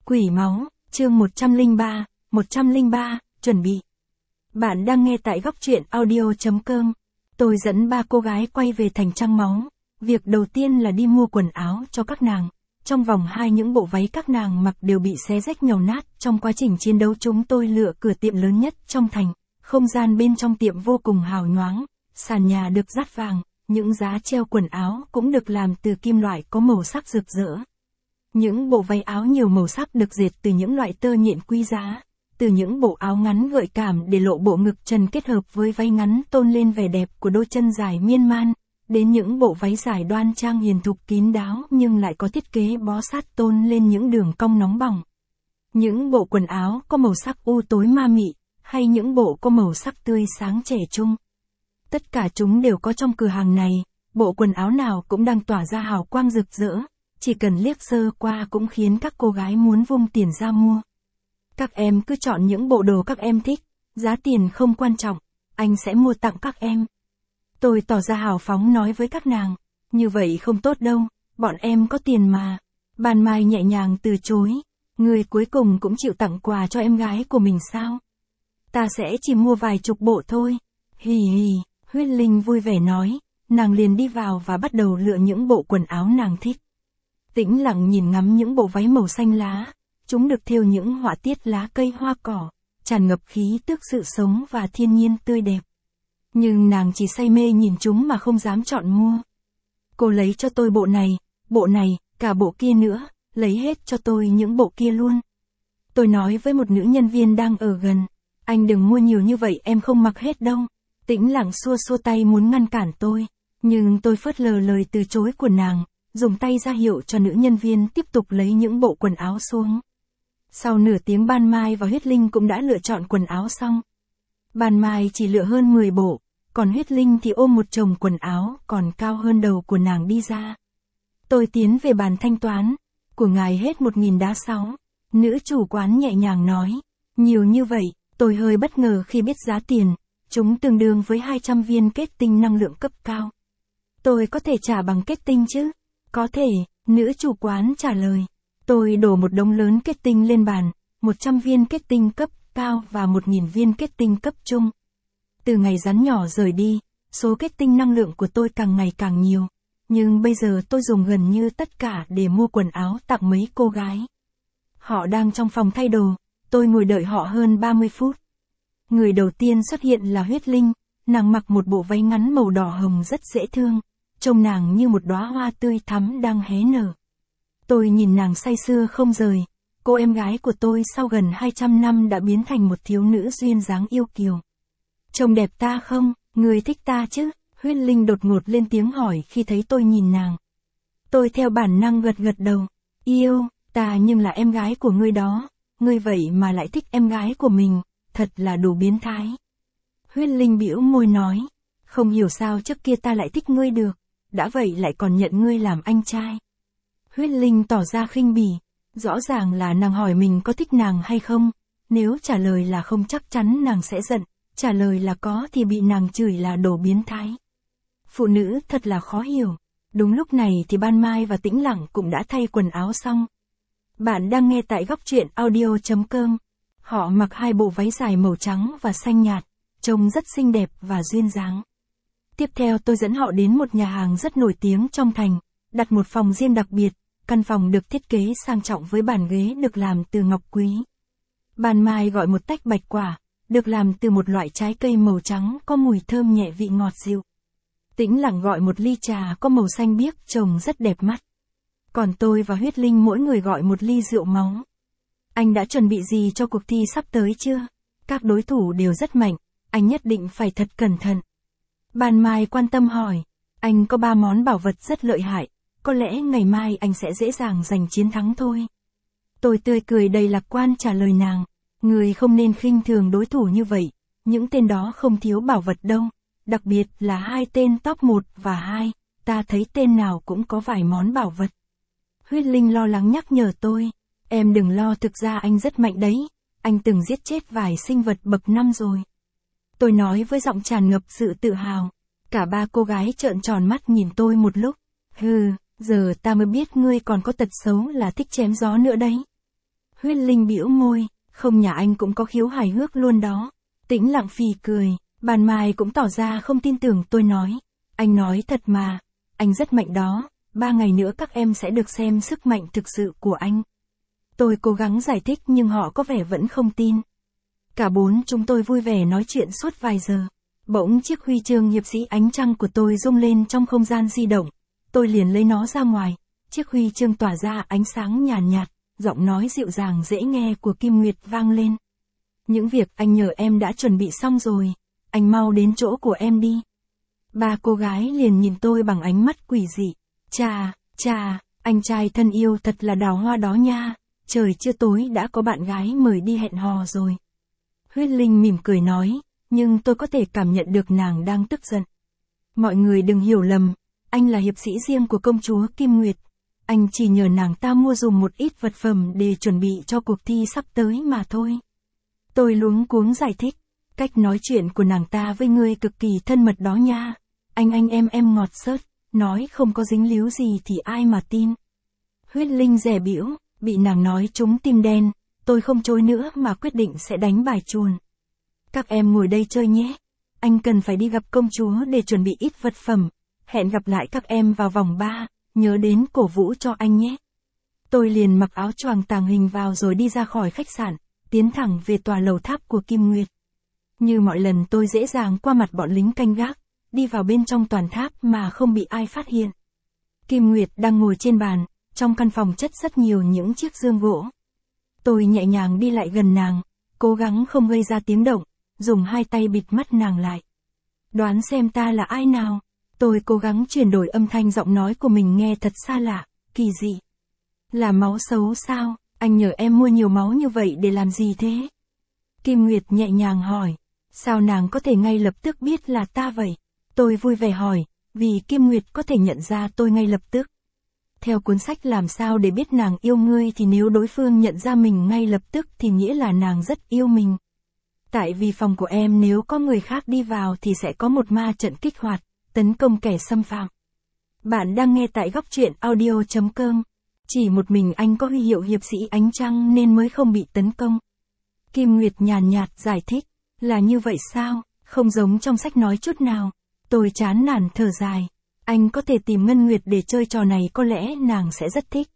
Quỷ máu, chương 103, chuẩn bị. Bạn đang nghe tại góc truyện audio.com. Tôi dẫn ba cô gái quay về thành Trăng Máu. Việc đầu tiên là đi mua quần áo cho các nàng. Trong vòng 2 những bộ váy các nàng mặc đều bị xé rách nhàu nát. Trong quá trình chiến đấu chúng tôi lựa cửa tiệm lớn nhất trong thành. Không gian bên trong tiệm vô cùng hào nhoáng. Sàn nhà được dát vàng. Những giá treo quần áo cũng được làm từ kim loại có màu sắc rực rỡ. Những bộ váy áo nhiều màu sắc được dệt từ những loại tơ nhện quý giá. Từ những bộ áo ngắn gợi cảm để lộ bộ ngực trần kết hợp với váy ngắn tôn lên vẻ đẹp của đôi chân dài miên man, đến những bộ váy dài đoan trang hiền thục kín đáo nhưng lại có thiết kế bó sát tôn lên những đường cong nóng bỏng. Những bộ quần áo có màu sắc u tối ma mị, hay những bộ có màu sắc tươi sáng trẻ trung. Tất cả chúng đều có trong cửa hàng này, bộ quần áo nào cũng đang tỏa ra hào quang rực rỡ. Chỉ cần liếc sơ qua cũng khiến các cô gái muốn vung tiền ra mua. Các em cứ chọn những bộ đồ các em thích, giá tiền không quan trọng, anh sẽ mua tặng các em. Tôi tỏ ra hào phóng nói với các nàng, như vậy không tốt đâu, bọn em có tiền mà. Ban Mai nhẹ nhàng từ chối, người cuối cùng cũng chịu tặng quà cho em gái của mình sao? Ta sẽ chỉ mua vài chục bộ thôi. Hì hì, Huyết Linh vui vẻ nói, nàng liền đi vào và bắt đầu lựa những bộ quần áo nàng thích. Tĩnh lặng nhìn ngắm những bộ váy màu xanh lá, chúng được thêu những họa tiết lá cây hoa cỏ, tràn ngập khí tức sự sống và thiên nhiên tươi đẹp. Nhưng nàng chỉ say mê nhìn chúng mà không dám chọn mua. Cô lấy cho tôi bộ này, cả bộ kia nữa, lấy hết cho tôi những bộ kia luôn. Tôi nói với một nữ nhân viên đang ở gần, anh đừng mua nhiều như vậy em không mặc hết đâu. Tĩnh lặng xua xua tay muốn ngăn cản tôi, nhưng tôi phớt lờ lời từ chối của nàng. Dùng tay ra hiệu cho nữ nhân viên tiếp tục lấy những bộ quần áo xuống. Sau nửa tiếng Ban Mai và Huyết Linh cũng đã lựa chọn quần áo xong. Ban Mai chỉ lựa hơn 10 bộ, còn Huyết Linh thì ôm một chồng quần áo còn cao hơn đầu của nàng đi ra. Tôi tiến về bàn thanh toán, của ngài hết 1.000 đá 6. Nữ chủ quán nhẹ nhàng nói, nhiều như vậy, tôi hơi bất ngờ khi biết giá tiền, chúng tương đương với 200 viên kết tinh năng lượng cấp cao. Tôi có thể trả bằng kết tinh chứ? Có thể, nữ chủ quán trả lời. Tôi đổ một đống lớn kết tinh lên bàn, 100 viên kết tinh cấp cao và 1.000 viên kết tinh cấp trung. Từ ngày rắn nhỏ rời đi, số kết tinh năng lượng của tôi càng ngày càng nhiều. Nhưng bây giờ tôi dùng gần như tất cả để mua quần áo tặng mấy cô gái. Họ đang trong phòng thay đồ, tôi ngồi đợi họ hơn 30 phút. Người đầu tiên xuất hiện là Huyết Linh, nàng mặc một bộ váy ngắn màu đỏ hồng rất dễ thương. Trông nàng như một đóa hoa tươi thắm đang hé nở. Tôi nhìn nàng say sưa không rời, cô em gái của tôi sau gần 200 năm đã biến thành một thiếu nữ duyên dáng yêu kiều. Trông đẹp ta không, người thích ta chứ? Huyết Linh đột ngột lên tiếng hỏi khi thấy tôi nhìn nàng. Tôi theo bản năng gật gật đầu, yêu, ta nhưng là em gái của ngươi đó, ngươi vậy mà lại thích em gái của mình, thật là đủ biến thái. Huyết Linh bĩu môi nói, không hiểu sao trước kia ta lại thích ngươi được. Đã vậy lại còn nhận ngươi làm anh trai. Huyết Linh tỏ ra khinh bỉ, rõ ràng là nàng hỏi mình có thích nàng hay không, nếu trả lời là không chắc chắn nàng sẽ giận, trả lời là có thì bị nàng chửi là đồ biến thái. Phụ nữ thật là khó hiểu. Đúng lúc này thì Ban Mai và Tĩnh Lặng cũng đã thay quần áo xong. Bạn đang nghe tại góc truyện audio.com. Họ mặc 2 bộ váy dài màu trắng và xanh nhạt, trông rất xinh đẹp và duyên dáng. Tiếp theo tôi dẫn họ đến một nhà hàng rất nổi tiếng trong thành, đặt một phòng riêng đặc biệt, căn phòng được thiết kế sang trọng với bàn ghế được làm từ ngọc quý. Ban Mai gọi một tách bạch quả, được làm từ một loại trái cây màu trắng có mùi thơm nhẹ vị ngọt dịu. Tĩnh Lặng gọi một ly trà có màu xanh biếc trông rất đẹp mắt. Còn tôi và Huyết Linh mỗi người gọi một ly rượu máu. Anh đã chuẩn bị gì cho cuộc thi sắp tới chưa? Các đối thủ đều rất mạnh, anh nhất định phải thật cẩn thận. Ban Mai quan tâm hỏi, anh có 3 món bảo vật rất lợi hại, có lẽ ngày mai anh sẽ dễ dàng giành chiến thắng thôi. Tôi tươi cười đầy lạc quan trả lời nàng, người không nên khinh thường đối thủ như vậy, những tên đó không thiếu bảo vật đâu, đặc biệt là 2 tên top 1 và 2, ta thấy tên nào cũng có vài món bảo vật. Huyết Linh lo lắng nhắc nhở tôi, em đừng lo thực ra anh rất mạnh đấy, anh từng giết chết vài sinh vật bậc 5 rồi. Tôi nói với giọng tràn ngập sự tự hào. Cả 3 cô gái trợn tròn mắt nhìn tôi một lúc. Hừ, giờ ta mới biết ngươi còn có tật xấu là thích chém gió nữa đấy. Huyết Linh bĩu môi, không, nhà anh cũng có khiếu hài hước luôn đó. Tĩnh Lặng phì cười, Bàn Mai cũng tỏ ra không tin tưởng tôi nói. Anh nói thật mà, anh rất mạnh đó, 3 ngày nữa các em sẽ được xem sức mạnh thực sự của anh. Tôi cố gắng giải thích nhưng họ có vẻ vẫn không tin. Cả 4 chúng tôi vui vẻ nói chuyện suốt vài giờ. Bỗng chiếc huy chương hiệp sĩ ánh trăng của tôi rung lên trong không gian di động. Tôi liền lấy nó ra ngoài. Chiếc huy chương tỏa ra ánh sáng nhàn nhạt, giọng nói dịu dàng dễ nghe của Kim Nguyệt vang lên. Những việc anh nhờ em đã chuẩn bị xong rồi, anh mau đến chỗ của em đi. 3 cô gái liền nhìn tôi bằng ánh mắt quỷ dị. Chà, anh trai thân yêu thật là đào hoa đó nha, trời chưa tối đã có bạn gái mời đi hẹn hò rồi. Huyết Linh mỉm cười nói, nhưng tôi có thể cảm nhận được nàng đang tức giận. Mọi người đừng hiểu lầm, anh là hiệp sĩ riêng của công chúa Kim Nguyệt. Anh chỉ nhờ nàng ta mua dùm một ít vật phẩm để chuẩn bị cho cuộc thi sắp tới mà thôi. Tôi luống cuống giải thích, cách nói chuyện của nàng ta với ngươi cực kỳ thân mật đó nha. Anh em ngọt xớt, nói không có dính líu gì thì ai mà tin. Huyết Linh dè bĩu, bị nàng nói trúng tim đen, tôi không chối nữa mà quyết định sẽ đánh bài chuồn. Các em ngồi đây chơi nhé, anh cần phải đi gặp công chúa để chuẩn bị ít vật phẩm, hẹn gặp lại các em vào vòng 3, nhớ đến cổ vũ cho anh nhé. Tôi liền mặc áo choàng tàng hình vào rồi đi ra khỏi khách sạn, tiến thẳng về tòa lầu tháp của Kim Nguyệt. Như mọi lần tôi dễ dàng qua mặt bọn lính canh gác, đi vào bên trong toàn tháp mà không bị ai phát hiện. Kim Nguyệt đang ngồi trên bàn, trong căn phòng chất rất nhiều những chiếc dương gỗ. Tôi nhẹ nhàng đi lại gần nàng, cố gắng không gây ra tiếng động, dùng 2 tay bịt mắt nàng lại. Đoán xem ta là ai nào? Tôi cố gắng chuyển đổi âm thanh giọng nói của mình nghe thật xa lạ, kỳ dị. Là máu xấu sao? Anh nhờ em mua nhiều máu như vậy để làm gì thế? Kim Nguyệt nhẹ nhàng hỏi. Sao nàng có thể ngay lập tức biết là ta vậy? Tôi vui vẻ hỏi, vì Kim Nguyệt có thể nhận ra tôi ngay lập tức. Theo cuốn sách làm sao để biết nàng yêu ngươi thì nếu đối phương nhận ra mình ngay lập tức thì nghĩa là nàng rất yêu mình. Tại vì phòng của em nếu có người khác đi vào thì sẽ có một ma trận kích hoạt, tấn công kẻ xâm phạm. Bạn đang nghe tại góc truyện audio.com. Chỉ một mình anh có huy hiệu hiệp sĩ ánh trăng nên mới không bị tấn công. Kim Nguyệt nhàn nhạt giải thích, là như vậy sao, không giống trong sách nói chút nào. Tôi chán nản thở dài, anh có thể tìm Ngân Nguyệt để chơi trò này có lẽ nàng sẽ rất thích.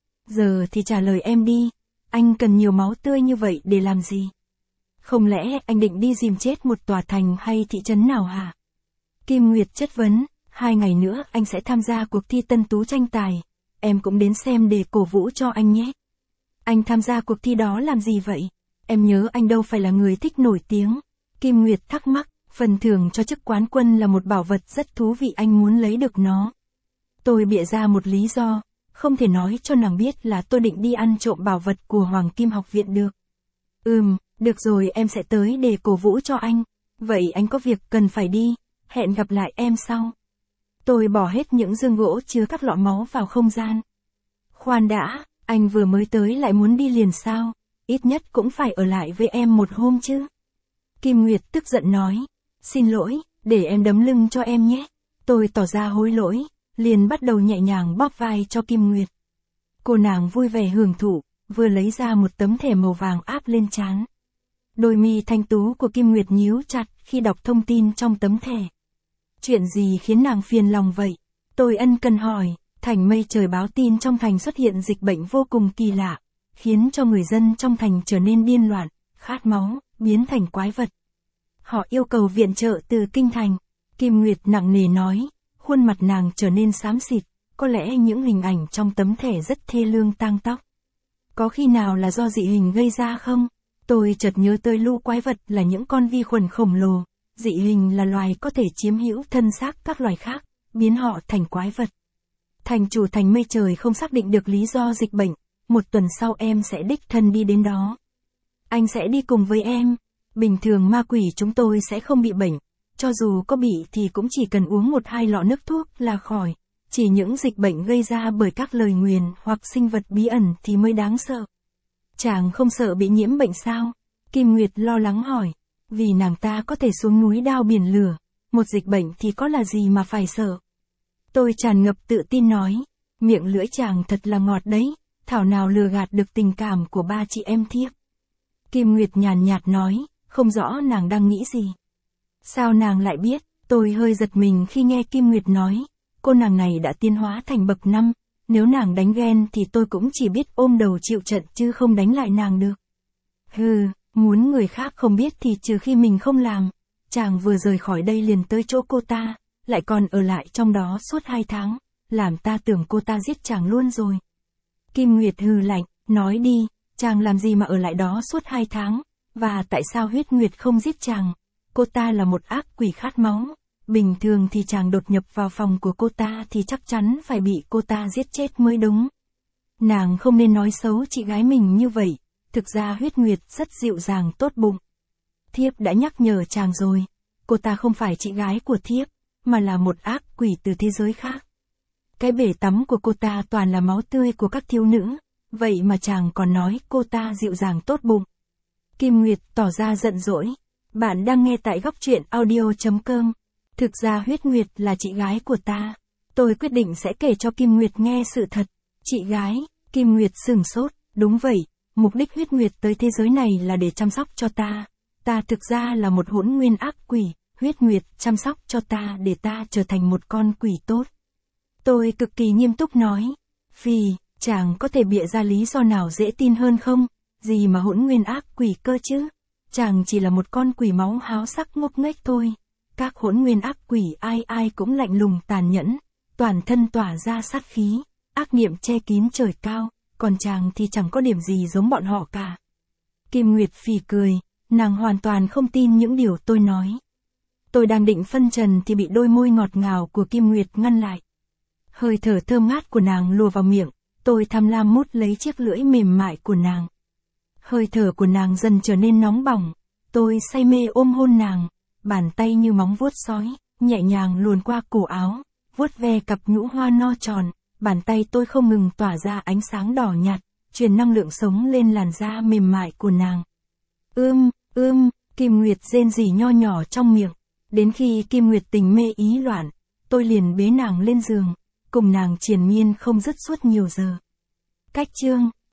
Giờ thì trả lời em đi, anh cần nhiều máu tươi như vậy để làm gì? Không lẽ anh định đi dìm chết một tòa thành hay thị trấn nào hả? Kim Nguyệt chất vấn, 2 ngày nữa anh sẽ tham gia cuộc thi tân tú tranh tài. Em cũng đến xem để cổ vũ cho anh nhé. Anh tham gia cuộc thi đó làm gì vậy? Em nhớ anh đâu phải là người thích nổi tiếng. Kim Nguyệt thắc mắc, phần thưởng cho chức quán quân là một bảo vật rất thú vị, anh muốn lấy được nó. Tôi bịa ra một lý do, không thể nói cho nàng biết là tôi định đi ăn trộm bảo vật của Hoàng Kim Học Viện được. Được rồi, em sẽ tới để cổ vũ cho anh. Vậy anh có việc cần phải đi, hẹn gặp lại em sau. Tôi bỏ hết những dương gỗ chứa các lọ máu vào không gian. Khoan đã, anh vừa mới tới lại muốn đi liền sao? Ít nhất cũng phải ở lại với em một hôm chứ. Kim Nguyệt tức giận nói, xin lỗi, để em đấm lưng cho em nhé. Tôi tỏ ra hối lỗi, liền bắt đầu nhẹ nhàng bóp vai cho Kim Nguyệt. Cô nàng vui vẻ hưởng thụ, vừa lấy ra một tấm thẻ màu vàng áp lên trán. Đôi mi thanh tú của Kim Nguyệt nhíu chặt khi đọc thông tin trong tấm thẻ. Chuyện gì khiến nàng phiền lòng vậy? Tôi ân cần hỏi. Thành Mây Trời báo tin trong thành xuất hiện dịch bệnh vô cùng kỳ lạ, khiến cho người dân trong thành trở nên điên loạn, khát máu, biến thành quái vật. Họ yêu cầu viện trợ từ kinh thành. Kim Nguyệt nặng nề nói, khuôn mặt nàng trở nên xám xịt, có lẽ những hình ảnh trong tấm thẻ rất thê lương tang tóc. Có khi nào là do dị hình gây ra không? Tôi chợt nhớ tới lũ quái vật là những con vi khuẩn khổng lồ, dị hình là loài có thể chiếm hữu thân xác các loài khác, biến họ thành quái vật. Thành chủ Thành Mây Trời không xác định được lý do dịch bệnh, 1 tuần sau em sẽ đích thân đi đến đó. Anh sẽ đi cùng với em. Bình thường ma quỷ chúng tôi sẽ không bị bệnh, cho dù có bị thì cũng chỉ cần uống 1-2 lọ nước thuốc là khỏi. Chỉ những dịch bệnh gây ra bởi các lời nguyền hoặc sinh vật bí ẩn thì mới đáng sợ. Chàng không sợ bị nhiễm bệnh sao? Kim Nguyệt lo lắng hỏi. Vì nàng ta có thể xuống núi đao biển lửa, một dịch bệnh thì có là gì mà phải sợ? Tôi tràn ngập tự tin nói. Miệng lưỡi chàng thật là ngọt đấy, thảo nào lừa gạt được tình cảm của ba chị em thiếp. Kim Nguyệt nhàn nhạt nói, không rõ nàng đang nghĩ gì. Sao nàng lại biết? Tôi hơi giật mình khi nghe Kim Nguyệt nói, cô nàng này đã tiến hóa thành bậc 5, nếu nàng đánh ghen thì tôi cũng chỉ biết ôm đầu chịu trận chứ không đánh lại nàng được. Hừ, muốn người khác không biết thì trừ khi mình không làm. Chàng vừa rời khỏi đây liền tới chỗ cô ta, lại còn ở lại trong đó suốt 2 tháng, làm ta tưởng cô ta giết chàng luôn rồi. Kim Nguyệt hừ lạnh, nói đi, chàng làm gì mà ở lại đó suốt 2 tháng, và tại sao Huyết Nguyệt không giết chàng? Cô ta là một ác quỷ khát máu, bình thường thì chàng đột nhập vào phòng của cô ta thì chắc chắn phải bị cô ta giết chết mới đúng. Nàng không nên nói xấu chị gái mình như vậy, thực ra Huyết Nguyệt rất dịu dàng tốt bụng. Thiếp đã nhắc nhở chàng rồi, cô ta không phải chị gái của thiếp, mà là một ác quỷ từ thế giới khác. Cái bể tắm của cô ta toàn là máu tươi của các thiếu nữ, vậy mà chàng còn nói cô ta dịu dàng tốt bụng. Kim Nguyệt tỏ ra giận dỗi. Bạn đang nghe tại góc truyện audio.com. Thực ra Huyết Nguyệt là chị gái của ta. Tôi quyết định sẽ kể cho Kim Nguyệt nghe sự thật. Chị gái, Kim Nguyệt sửng sốt, đúng vậy, mục đích Huyết Nguyệt tới thế giới này là để chăm sóc cho ta. Ta thực ra là một hỗn nguyên ác quỷ, Huyết Nguyệt chăm sóc cho ta để ta trở thành một con quỷ tốt. Tôi cực kỳ nghiêm túc nói. Phì, chàng có thể bịa ra lý do nào dễ tin hơn không? Gì mà hỗn nguyên ác quỷ cơ chứ? Chàng chỉ là một con quỷ máu háo sắc ngốc nghếch thôi. Các hỗn nguyên ác quỷ ai ai cũng lạnh lùng tàn nhẫn, toàn thân tỏa ra sát khí, ác niệm che kín trời cao, còn chàng thì chẳng có điểm gì giống bọn họ cả. Kim Nguyệt phì cười, nàng hoàn toàn không tin những điều tôi nói. Tôi đang định phân trần thì bị đôi môi ngọt ngào của Kim Nguyệt ngăn lại. Hơi thở thơm ngát của nàng lùa vào miệng, tôi tham lam mút lấy chiếc lưỡi mềm mại của nàng. Hơi thở của nàng dần trở nên nóng bỏng, tôi say mê ôm hôn nàng, bàn tay như móng vuốt sói, nhẹ nhàng luồn qua cổ áo, vuốt ve cặp nhũ hoa no tròn, bàn tay tôi không ngừng tỏa ra ánh sáng đỏ nhạt, truyền năng lượng sống lên làn da mềm mại của nàng. Kim Nguyệt rên rỉ nho nhỏ trong miệng, đến khi Kim Nguyệt tình mê ý loạn, tôi liền bế nàng lên giường, cùng nàng triền miên không dứt suốt nhiều giờ. Cách chương